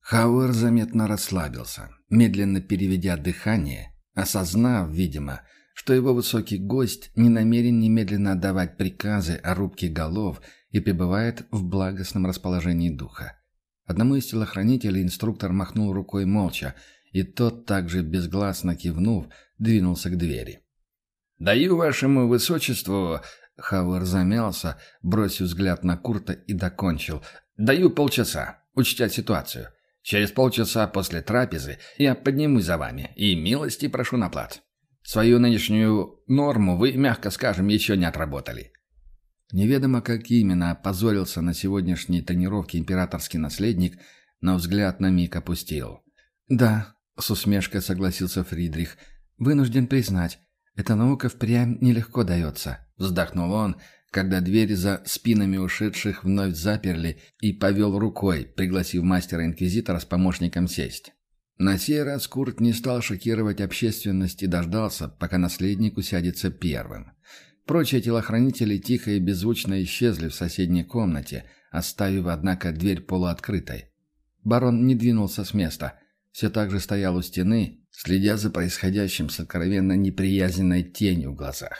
Хауэр заметно расслабился, медленно переведя дыхание, осознав, видимо, что его высокий гость не намерен немедленно отдавать приказы о рубке голов и пребывает в благостном расположении духа. Одному из телохранителей инструктор махнул рукой молча, и тот, также безгласно кивнув, двинулся к двери. «Даю вашему высочеству...» Хауэр замялся, бросив взгляд на Курта и докончил. «Даю полчаса, учтя ситуацию. Через полчаса после трапезы я поднимусь за вами и милости прошу на плац. Свою нынешнюю норму вы, мягко скажем, еще не отработали». Неведомо как именно опозорился на сегодняшней тренировке императорский наследник, но взгляд на миг опустил. «Да», — с усмешкой согласился Фридрих, — «вынужден признать, эта наука впрямь нелегко дается», — вздохнул он, когда двери за спинами ушедших вновь заперли, и повел рукой, пригласив мастера-инквизитора с помощником сесть. На сей раз Курт не стал шокировать общественность и дождался, пока наследник усядется первым. Прочие телохранители тихо и беззвучно исчезли в соседней комнате, оставив, однако, дверь полуоткрытой. Барон не двинулся с места, все так же стоял у стены, следя за происходящим с откровенно неприязненной тенью в глазах.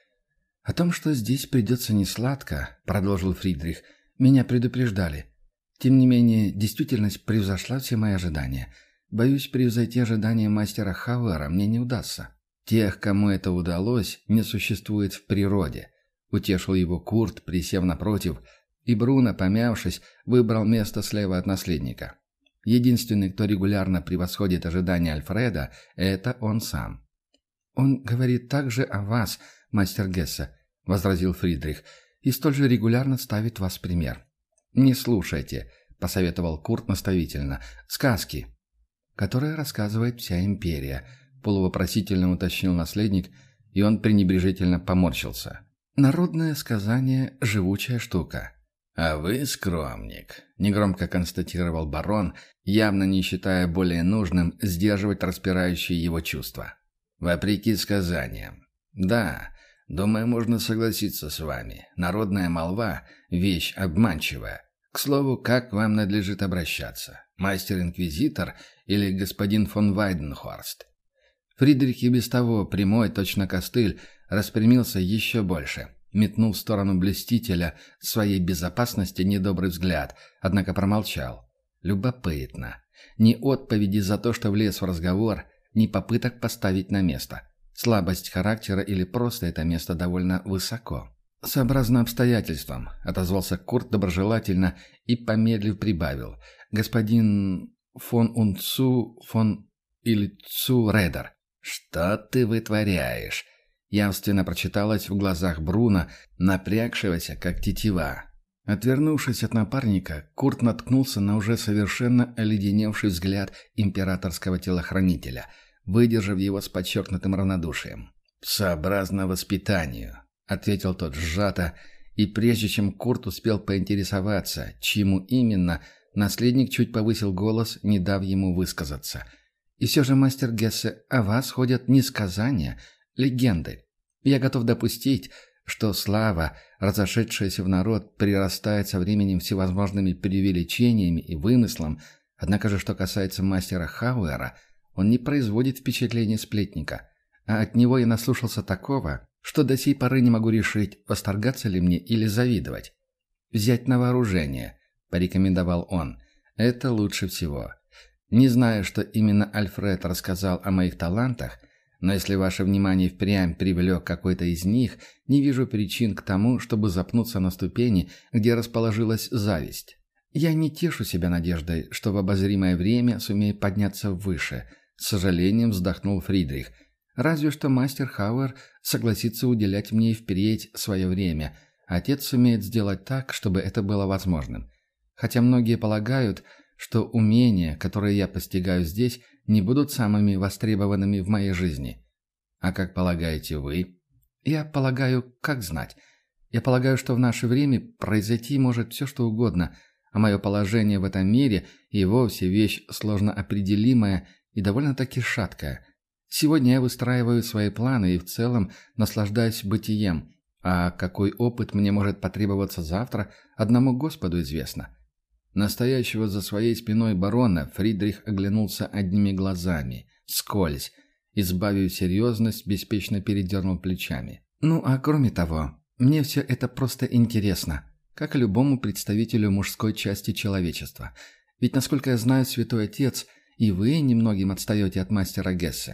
«О том, что здесь придется несладко», — продолжил Фридрих, — «меня предупреждали. Тем не менее, действительность превзошла все мои ожидания. Боюсь, превзойти ожидания мастера Хауэра мне не удастся. Тех, кому это удалось, не существует в природе», — утешил его Курт, присев напротив, и Бруно, помявшись, выбрал место слева от наследника. Единственный, кто регулярно превосходит ожидания Альфреда, это он сам. «Он говорит также о вас, мастер Гессе», — возразил Фридрих, — «и столь же регулярно ставит вас в пример». «Не слушайте», — посоветовал Курт наставительно, — «сказки, которые рассказывает вся империя», — полувопросительно уточнил наследник, и он пренебрежительно поморщился. «Народное сказание — живучая штука». «А вы скромник», — негромко констатировал барон, явно не считая более нужным сдерживать распирающие его чувства. «Вопреки сказаниям. Да, думаю, можно согласиться с вами. Народная молва — вещь обманчивая. К слову, как вам надлежит обращаться? Мастер-инквизитор или господин фон Вайденхорст?» Фридрих и без того, прямой, точно костыль, распрямился еще больше. Метнул в сторону блюстителя своей безопасности недобрый взгляд, однако промолчал. Любопытно. Ни отповеди за то, что влез в разговор, ни попыток поставить на место. Слабость характера или просто это место довольно высоко. «Сообразно обстоятельствам», — отозвался Курт доброжелательно и, помедлив, прибавил. «Господин фон Унцу фон или Цу Редер». «Что ты вытворяешь?» Явственно прочиталось в глазах Бруно, напрягшегося, как тетива. Отвернувшись от напарника, Курт наткнулся на уже совершенно оледеневший взгляд императорского телохранителя, выдержав его с подчеркнутым равнодушием. «Сообразно воспитанию», — ответил тот сжато, и прежде чем Курт успел поинтересоваться, чему именно, наследник чуть повысил голос, не дав ему высказаться. «И все же, мастер Гессе, о вас ходят не сказания, легенды. Я готов допустить, что слава, разошедшаяся в народ, прирастает со временем всевозможными преувеличениями и вымыслом, однако же, что касается мастера Хауэра, он не производит впечатления сплетника, а от него я наслушался такого, что до сей поры не могу решить, восторгаться ли мне или завидовать. «Взять на вооружение», — порекомендовал он, — «это лучше всего. Не знаю, что именно Альфред рассказал о моих талантах, но если ваше внимание впрямь привлек какой-то из них, не вижу причин к тому, чтобы запнуться на ступени, где расположилась зависть. Я не тешу себя надеждой, что в обозримое время сумею подняться выше», — с сожалением вздохнул Фридрих. «Разве что мастер Хауэр согласится уделять мне и впредь свое время. Отец сумеет сделать так, чтобы это было возможным. Хотя многие полагают, что умения, которые я постигаю здесь, не будут самыми востребованными в моей жизни. А как полагаете вы?» «Я полагаю, как знать. Я полагаю, что в наше время произойти может все, что угодно, а мое положение в этом мире и вовсе вещь сложно определимая и довольно-таки шаткая. Сегодня я выстраиваю свои планы и в целом наслаждаюсь бытием, а какой опыт мне может потребоваться завтра, одному Господу известно. Настоящего за своей спиной барона Фридрих оглянулся одними глазами, вскользь, избавив серьезность, беспечно передернул плечами. «Ну, а кроме того, мне все это просто интересно, как и любому представителю мужской части человечества. Ведь, насколько я знаю, Святой Отец, и вы немногим отстаете от мастера Гессе».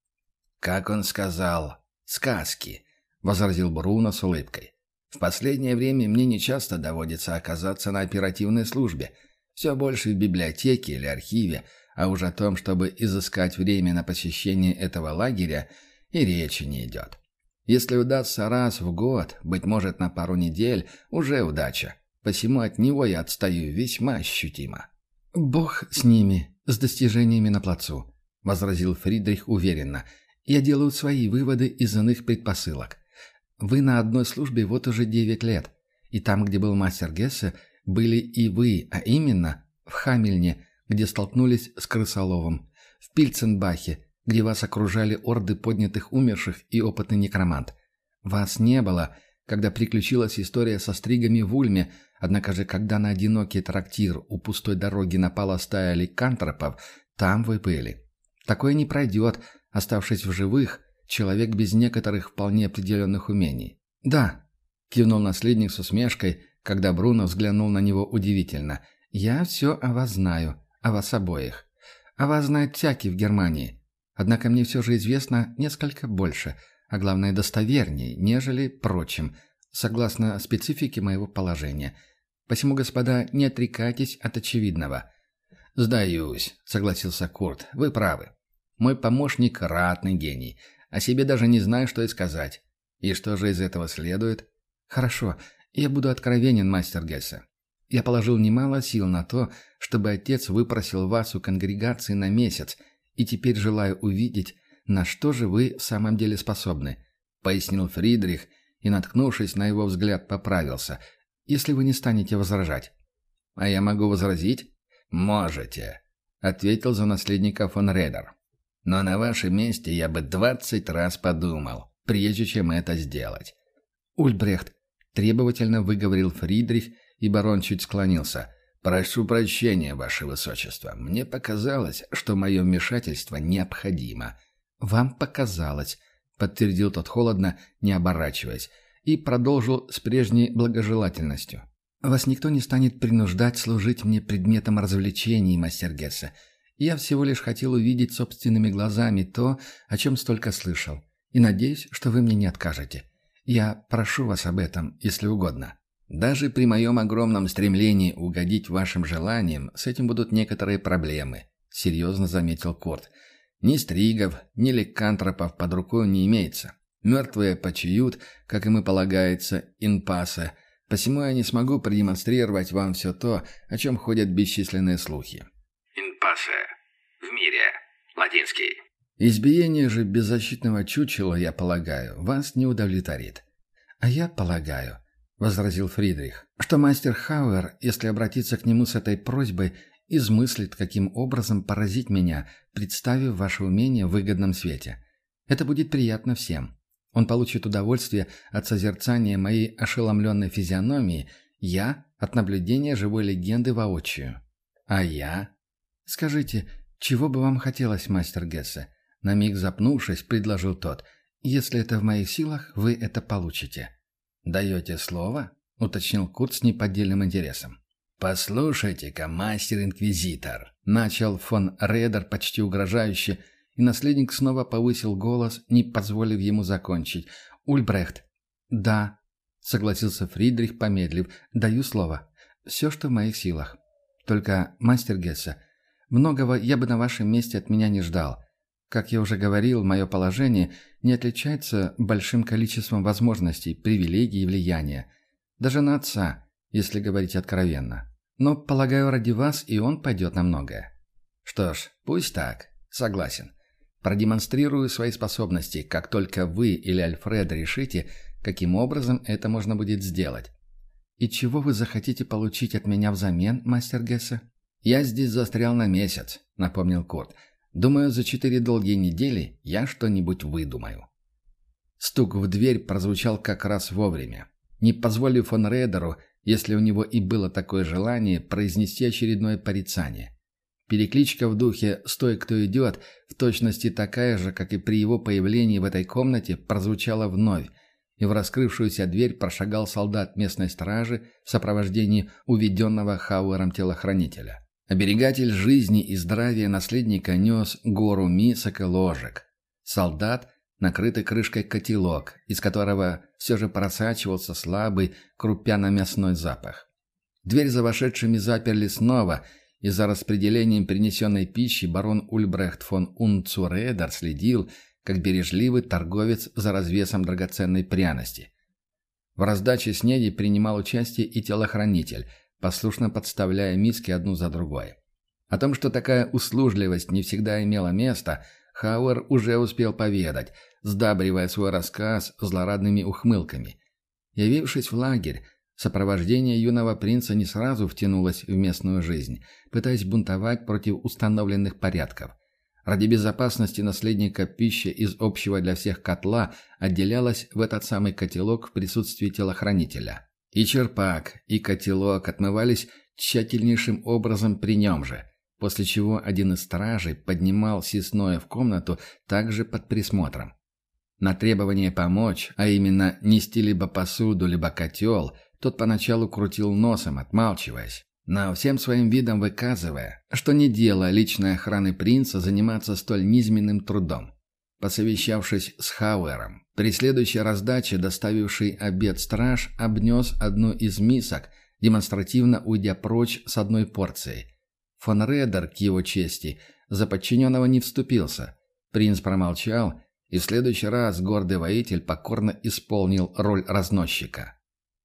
«Как он сказал, сказки», — возразил Бруно с улыбкой. «В последнее время мне нечасто доводится оказаться на оперативной службе. Все больше в библиотеке или архиве, а уж о том, чтобы изыскать время на посещение этого лагеря, и речи не идет. Если удастся раз в год, быть может, на пару недель, уже удача. Посему от него я отстаю весьма ощутимо». «Бог с ними, с достижениями на плацу», — возразил Фридрих уверенно. «Я делаю свои выводы из иных предпосылок. Вы на одной службе вот уже 9 лет, и там, где был мастер Гессе, были и вы, а именно в Хамельне, где столкнулись с Крысоловым, в Пильценбахе, где вас окружали орды поднятых умерших и опытный некромант. Вас не было, когда приключилась история со стригами в Ульме, однако же, когда на одинокий трактир у пустой дороги напала стая ликантропов, там вы были. Такое не пройдет, оставшись в живых, человек без некоторых вполне определенных умений. «Да», — кивнул наследник с усмешкой, когда Бруно взглянул на него удивительно. «Я все о вас знаю, о вас обоих. О вас знает всякий в Германии. Однако мне все же известно несколько больше, а главное достовернее, нежели прочим, согласно специфике моего положения. Посему, господа, не отрекайтесь от очевидного». «Сдаюсь», — согласился Курт. «Вы правы. Мой помощник — ратный гений. О себе даже не знаю, что и сказать. И что же из этого следует?» «Хорошо, я буду откровенен, мастер Гессе. Я положил немало сил на то, чтобы отец выпросил вас у конгрегации на месяц, и теперь желаю увидеть, на что же вы в самом деле способны», — пояснил Фридрих и, наткнувшись на его взгляд, поправился, «если вы не станете возражать». «А я могу возразить?» «Можете», — ответил за наследника фон Редер. «Но на вашем месте я бы 20 раз подумал, прежде чем это сделать». «Ульбрехт», — требовательно выговорил Фридрих, и барон чуть склонился. «Прошу прощения, ваше высочество. Мне показалось, что мое вмешательство необходимо». «Вам показалось», — подтвердил тот холодно, не оборачиваясь, и продолжил с прежней благожелательностью. «Вас никто не станет принуждать служить мне предметом развлечений, мастер Гессе. Я всего лишь хотел увидеть собственными глазами то, о чем столько слышал, и надеюсь, что вы мне не откажете. Я прошу вас об этом, если угодно». «Даже при моем огромном стремлении угодить вашим желаниям с этим будут некоторые проблемы», — серьезно заметил Курт. «Ни стригов, ни ликантропов под рукой не имеется. Мертвые почиют, как им и полагается, инпассе, посему я не смогу продемонстрировать вам все то, о чем ходят бесчисленные слухи». «Инпассе. В мире. Латинский». «Избиение же беззащитного чучела, я полагаю, вас не удовлетворит». «А я полагаю», — возразил Фридрих, «что мастер Хауэр, если обратиться к нему с этой просьбой, измыслит, каким образом поразить меня, представив ваше умение в выгодном свете. Это будет приятно всем. Он получит удовольствие от созерцания моей ошеломленной физиономии, я — от наблюдения живой легенды воочию. А я? Скажите, чего бы вам хотелось, мастер Гессе?» На миг запнувшись, предложил тот. «Если это в моих силах, вы это получите». «Даете слово?» — уточнил Курт с неподдельным интересом. «Послушайте-ка, мастер-инквизитор», — начал фон Редер почти угрожающе, и наследник снова повысил голос, не позволив ему закончить. «Ульбрехт». «Да», — согласился Фридрих, помедлив, — «даю слово. Все, что в моих силах. Только, мастер Гессе, многого я бы на вашем месте от меня не ждал. Как я уже говорил, мое положение не отличается большим количеством возможностей, привилегий и влияния. Даже на отца, если говорить откровенно. Но, полагаю, ради вас и он пойдет на многое». «Что ж, пусть так. Согласен. Продемонстрирую свои способности, как только вы или Альфред решите, каким образом это можно будет сделать». «И чего вы захотите получить от меня взамен, мастер Гессе?» «Я здесь застрял на месяц», — напомнил Курт. «Думаю, за 4 долгие недели я что-нибудь выдумаю». Стук в дверь прозвучал как раз вовремя. Не позволив фон Редеру если у него и было такое желание произнести очередное порицание. Перекличка в духе «Стой, кто идет» в точности такая же, как и при его появлении в этой комнате, прозвучала вновь, и в раскрывшуюся дверь прошагал солдат местной стражи в сопровождении уведенного Хауэром телохранителя. Оберегатель жизни и здравия наследника нес гору мисок и ложек. Солдат, накрытый крышкой котелок, из которого все же просачивался слабый крупяно-мясной запах. Дверь за вошедшими заперли снова, и за распределением принесенной пищи барон Ульбрехт фон Унцуредер следил, как бережливый торговец за развесом драгоценной пряности. В раздаче снеди принимал участие и телохранитель, послушно подставляя миски одну за другой. О том, что такая услужливость не всегда имела место, Хауэр уже успел поведать, сдабривая свой рассказ злорадными ухмылками. Явившись в лагерь, сопровождение юного принца не сразу втянулось в местную жизнь, пытаясь бунтовать против установленных порядков. Ради безопасности наследника пища из общего для всех котла отделялась в этот самый котелок в присутствии телохранителя. И черпак, и котелок отмывались тщательнейшим образом при нем же, после чего один из стражей поднимал съестное в комнату также под присмотром. На требование помочь, а именно нести либо посуду, либо котел, тот поначалу крутил носом, отмалчиваясь, но всем своим видом выказывая, что не дело личной охраны принца заниматься столь низменным трудом. Посовещавшись с Хауэром, при следующей раздаче доставивший обед страж обнес одну из мисок, демонстративно уйдя прочь с одной порцией. Фон Редер, к его чести, за подчиненного не вступился. Принц промолчал, и в следующий раз гордый воитель покорно исполнил роль разносчика.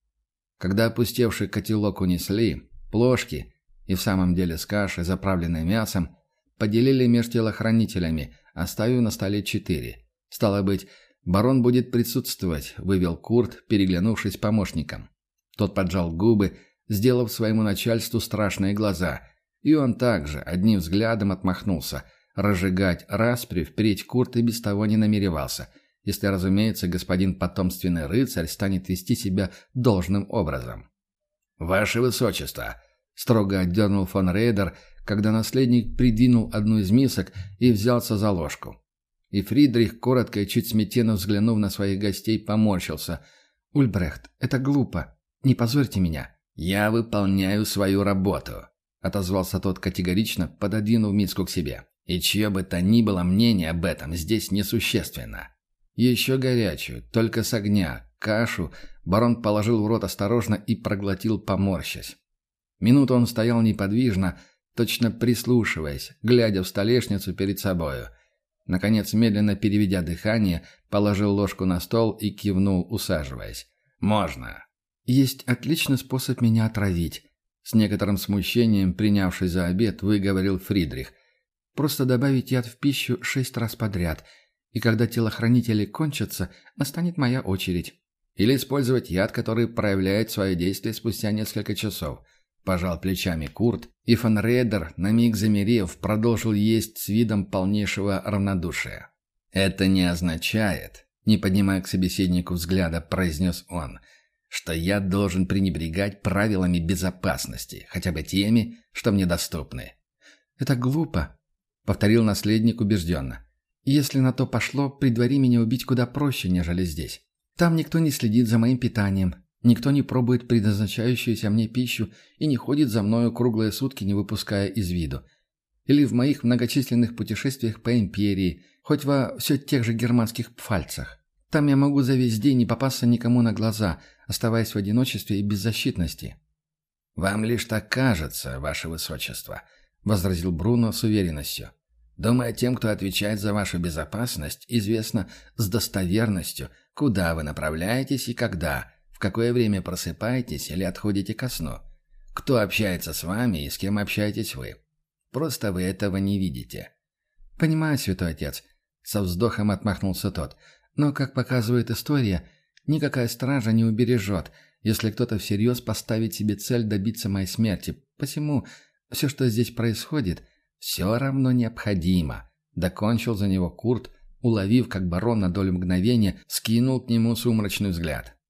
Когда опустевший котелок унесли, плошки, и в самом деле с кашей, заправленной мясом, поделили между телохранителями, оставив на столе 4. Стало быть, барон будет присутствовать, вывел Курт, переглянувшись с помощником. Тот поджал губы, сделав своему начальству страшные глаза, и он также одним взглядом отмахнулся. Разжигать распри впредь Курт и без того не намеревался, если, разумеется, господин потомственный рыцарь станет вести себя должным образом. «Ваше Высочество!» — строго отдернул фон Рейдер, когда наследник придвинул одну из мисок и взялся за ложку. И Фридрих, коротко и чуть смятенно взглянув на своих гостей, поморщился. «Ульбрехт, это глупо. Не позорьте меня». «Я выполняю свою работу», — отозвался тот категорично, пододвинув миску к себе. «И чье бы то ни было мнение об этом здесь несущественно». Еще горячую, только с огня, кашу барон положил в рот осторожно и проглотил, поморщась. Минуту он стоял неподвижно, точно прислушиваясь, глядя в столешницу перед собою. Наконец, медленно переведя дыхание, положил ложку на стол и кивнул, усаживаясь. «Можно». «Есть отличный способ меня отравить», — с некоторым смущением, принявшись за обед, выговорил Фридрих. «Просто добавить яд в пищу 6 раз подряд, и когда телохранители кончатся, настанет моя очередь». «Или использовать яд, который проявляет свое действие спустя несколько часов», — пожал плечами Курт, и фон Рейдер, на миг замерев, продолжил есть с видом полнейшего равнодушия. «Это не означает», — не поднимая к собеседнику взгляда, произнес он, «что я должен пренебрегать правилами безопасности, хотя бы теми, что мне доступны». «Это глупо», — повторил наследник убежденно. «Если на то пошло, при дворе меня убить куда проще, нежели здесь. Там никто не следит за моим питанием, никто не пробует предназначающуюся мне пищу и не ходит за мною круглые сутки, не выпуская из виду. Или в моих многочисленных путешествиях по империи, хоть во все тех же германских пфальцах. Там я могу за весь день не попасться никому на глаза, оставаясь в одиночестве и беззащитности». «Вам лишь так кажется, ваше высочество», — возразил Бруно с уверенностью. «Думаю, тем, кто отвечает за вашу безопасность, известно с достоверностью, куда вы направляетесь и когда, в какое время просыпаетесь или отходите ко сну, кто общается с вами и с кем общаетесь вы. Просто вы этого не видите». «Понимаю, святой отец», — со вздохом отмахнулся тот, «но, как показывает история, никакая стража не убережет, если кто-то всерьез поставит себе цель добиться моей смерти. Посему все, что здесь происходит, все равно необходимо», — докончил за него Курт, уловив, как барон на долю мгновения скинул к нему сумрачный взгляд.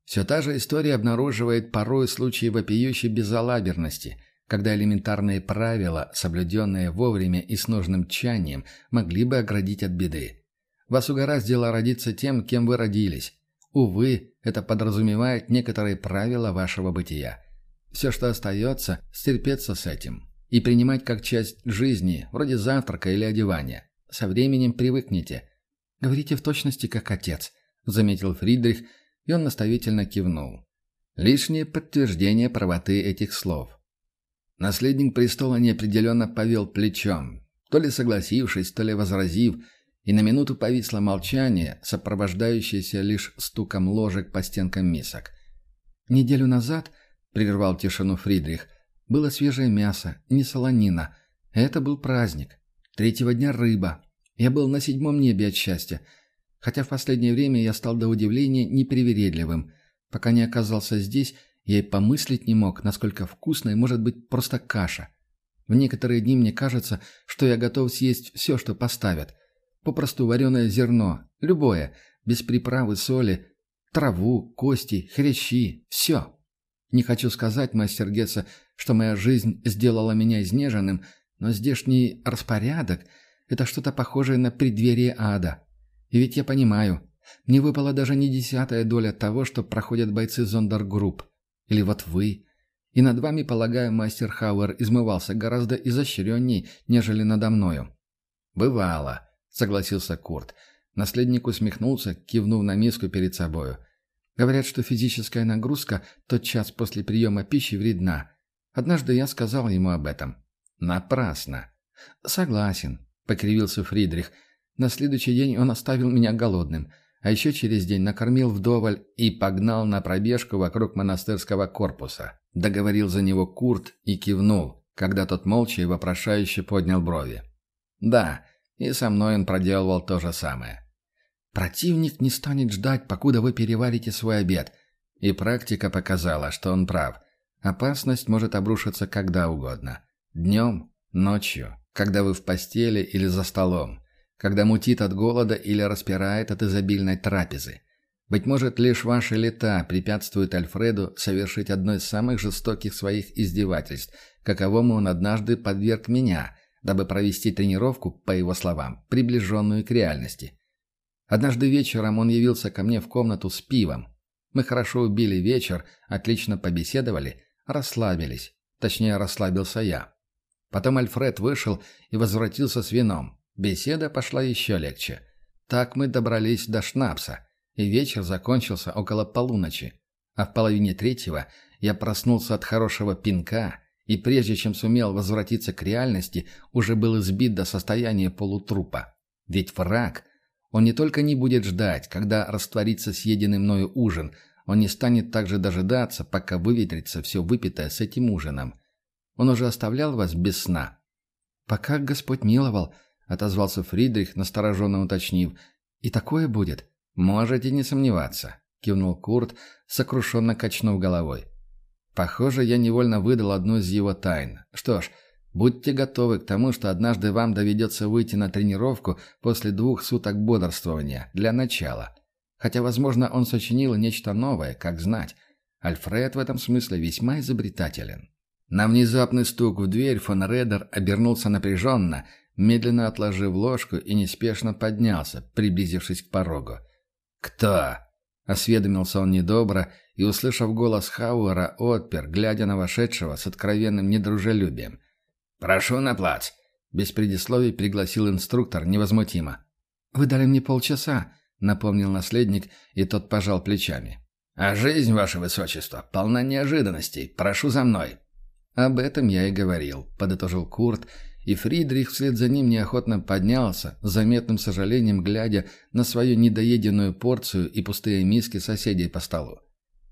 Все та же история обнаруживает порой случаи вопиющей безалаберности, когда элементарные правила, соблюденные вовремя и с нужным тчанием, могли бы оградить от беды. Вас угораздило родиться тем, кем вы родились. Увы, это подразумевает некоторые правила вашего бытия. Все, что остается, стерпеться с этим и принимать как часть жизни, вроде завтрака или одевания. Со временем привыкнете. «Говорите в точности, как отец», — заметил Фридрих, и он наставительно кивнул. Лишнее подтверждение правоты этих слов. Наследник престола неопределенно повел плечом, то ли согласившись, то ли возразив, и на минуту повисло молчание, сопровождающееся лишь стуком ложек по стенкам мисок. «Неделю назад», — прервал тишину Фридрих, — «было свежее мясо, не солонина. Это был праздник. 3-го дня рыба. Я был на 7-м небе от счастья. Хотя в последнее время я стал до удивления непривередливым. Пока не оказался здесь, я и помыслить не мог, насколько вкусной может быть просто каша. В некоторые дни мне кажется, что я готов съесть все, что поставят. Попросту вареное зерно, любое, без приправы, соли, траву, кости, хрящи, все. Не хочу сказать, мастер Гесса, что моя жизнь сделала меня изнеженным, но здешний распорядок – это что-то похожее на преддверие ада. И ведь я понимаю, мне выпала даже не 10-я доля того, что проходят бойцы Зондергрупп. Или вот вы. И над вами, полагаю, мастер Хауэр измывался гораздо изощренней, нежели надо мною. «Бывало», — согласился Курт. Наследник усмехнулся, кивнув на миску перед собою. «Говорят, что физическая нагрузка тот час после приема пищи вредна. Однажды я сказал ему об этом». «Напрасно». «Согласен», — покривился Фридрих. «На следующий день он оставил меня голодным, а еще через день накормил вдоволь и погнал на пробежку вокруг монастырского корпуса». Договорил за него Курт и кивнул, когда тот молча и вопрошающе поднял брови. «Да, и со мной он проделывал то же самое». «Противник не станет ждать, покуда вы переварите свой обед». И практика показала, что он прав. Опасность может обрушиться когда угодно. Днем, ночью, когда вы в постели или за столом, когда мутит от голода или распирает от изобильной трапезы. Быть может, лишь ваши лета препятствуют Альфреду совершить одно из самых жестоких своих издевательств, каковому он однажды подверг меня, дабы провести тренировку, по его словам, приближенную к реальности. Однажды вечером он явился ко мне в комнату с пивом. Мы хорошо убили вечер, отлично побеседовали, расслабились. Точнее, расслабился я. Потом Альфред вышел и возвратился с вином. Беседа пошла еще легче. Так мы добрались до шнапса, и вечер закончился около полуночи. А в половине 3-го я проснулся от хорошего пинка, и прежде чем сумел возвратиться к реальности, уже был избит до состояния полутрупа. Ведь враг, он не только не будет ждать, когда растворится съеденный мною ужин, он не станет также дожидаться, пока выветрится все выпитое с этим ужином. Он уже оставлял вас без сна?» «Пока Господь миловал», — отозвался Фридрих, настороженно уточнив. «И такое будет?» «Можете не сомневаться», — кивнул Курт, сокрушенно качнув головой. «Похоже, я невольно выдал одну из его тайн. Что ж, будьте готовы к тому, что однажды вам доведется выйти на тренировку после 2 суток бодрствования, для начала. Хотя, возможно, он сочинил нечто новое, как знать. Альфред в этом смысле весьма изобретателен». На внезапный стук в дверь фон Редер обернулся напряженно, медленно отложив ложку и неспешно поднялся, приблизившись к порогу. «Кто?» — осведомился он недобро и, услышав голос Хауэра, отпер, глядя на вошедшего с откровенным недружелюбием. «Прошу на плац!» — без предисловий пригласил инструктор невозмутимо. «Вы дали мне полчаса», — напомнил наследник, и тот пожал плечами. «А жизнь, ваше высочество, полна неожиданностей. Прошу за мной!» «Об этом я и говорил», — подытожил Курт, и Фридрих вслед за ним неохотно поднялся, с заметным сожалением глядя на свою недоеденную порцию и пустые миски соседей по столу.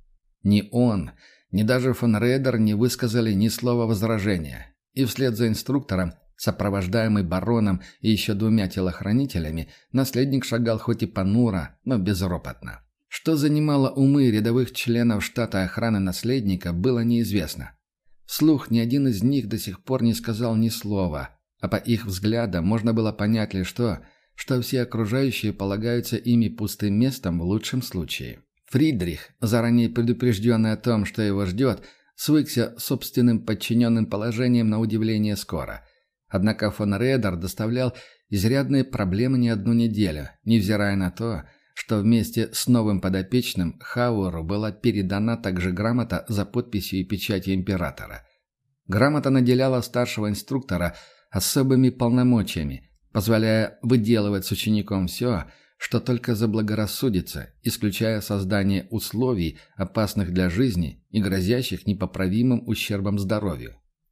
Ни он, ни даже фон Редер не высказали ни слова возражения, и вслед за инструктором, сопровождаемый бароном и еще 2 телохранителями, наследник шагал хоть и понуро, но безропотно. Что занимало умы рядовых членов штата охраны наследника, было неизвестно. Вслух ни один из них до сих пор не сказал ни слова, а по их взглядам можно было понять лишь то, что все окружающие полагаются ими пустым местом в лучшем случае. Фридрих, заранее предупрежденный о том, что его ждет, свыкся с собственным подчиненным положением на удивление скоро. Однако фон Редер доставлял изрядные проблемы не одну неделю, невзирая на то, что вместе с новым подопечным Хауэру была передана также грамота за подписью и печатью императора. Грамота наделяла старшего инструктора особыми полномочиями, позволяя выделывать с учеником все, что только заблагорассудится, исключая создание условий, опасных для жизни и грозящих непоправимым ущербом здоровью.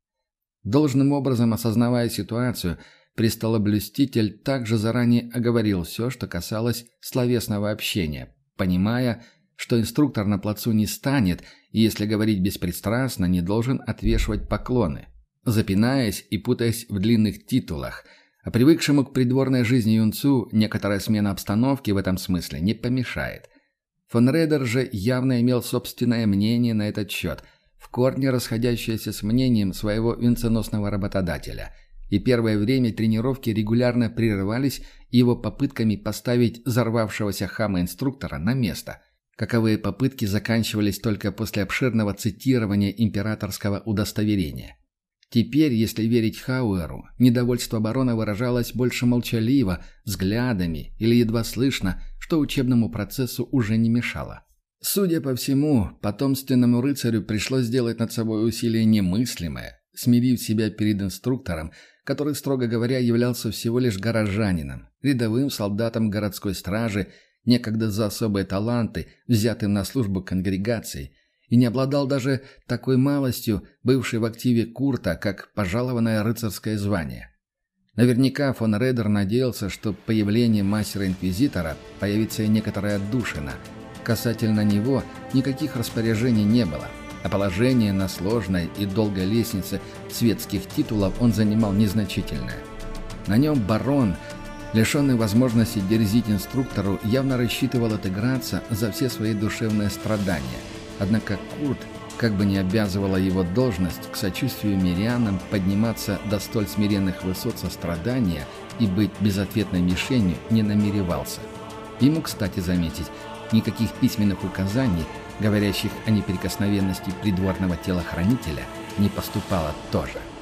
Должным образом осознавая ситуацию, престолоблюститель также заранее оговорил все, что касалось словесного общения, понимая, что инструктор на плацу не станет и, если говорить беспристрастно, не должен отвешивать поклоны, запинаясь и путаясь в длинных титулах, а привыкшему к придворной жизни юнцу некоторая смена обстановки в этом смысле не помешает. Фон Редер же явно имел собственное мнение на этот счет, в корне расходящееся с мнением своего венценосного работодателя, и первое время тренировки регулярно прерывались его попытками поставить взорвавшегося хама-инструктора на место. Каковые попытки заканчивались только после обширного цитирования императорского удостоверения. Теперь, если верить Хауэру, недовольство барона выражалось больше молчаливо, взглядами или едва слышно, что учебному процессу уже не мешало. Судя по всему, потомственному рыцарю пришлось сделать над собой усилие немыслимое, смирив себя перед инструктором, который, строго говоря, являлся всего лишь горожанином, рядовым солдатом городской стражи, некогда за особые таланты, взятым на службу конгрегации, и не обладал даже такой малостью, бывшей в активе Курта, как пожалованное рыцарское звание. Наверняка фон Редер надеялся, что появлением мастера-инквизитора появится и некоторая отдушина. Касательно него никаких распоряжений не было, а положение на сложной и долгой лестнице светских титулов он занимал незначительное. На нем барон, лишенный возможности дерзить инструктору, явно рассчитывал отыграться за все свои душевные страдания. Однако Курт, как бы ни обязывала его должность к сочувствию мирянам подниматься до столь смиренных высот сострадания и быть безответной мишенью, не намеревался. Ему, кстати, заметить, никаких письменных указаний, говорящих о неприкосновенности придворного телохранителя, не поступало тоже.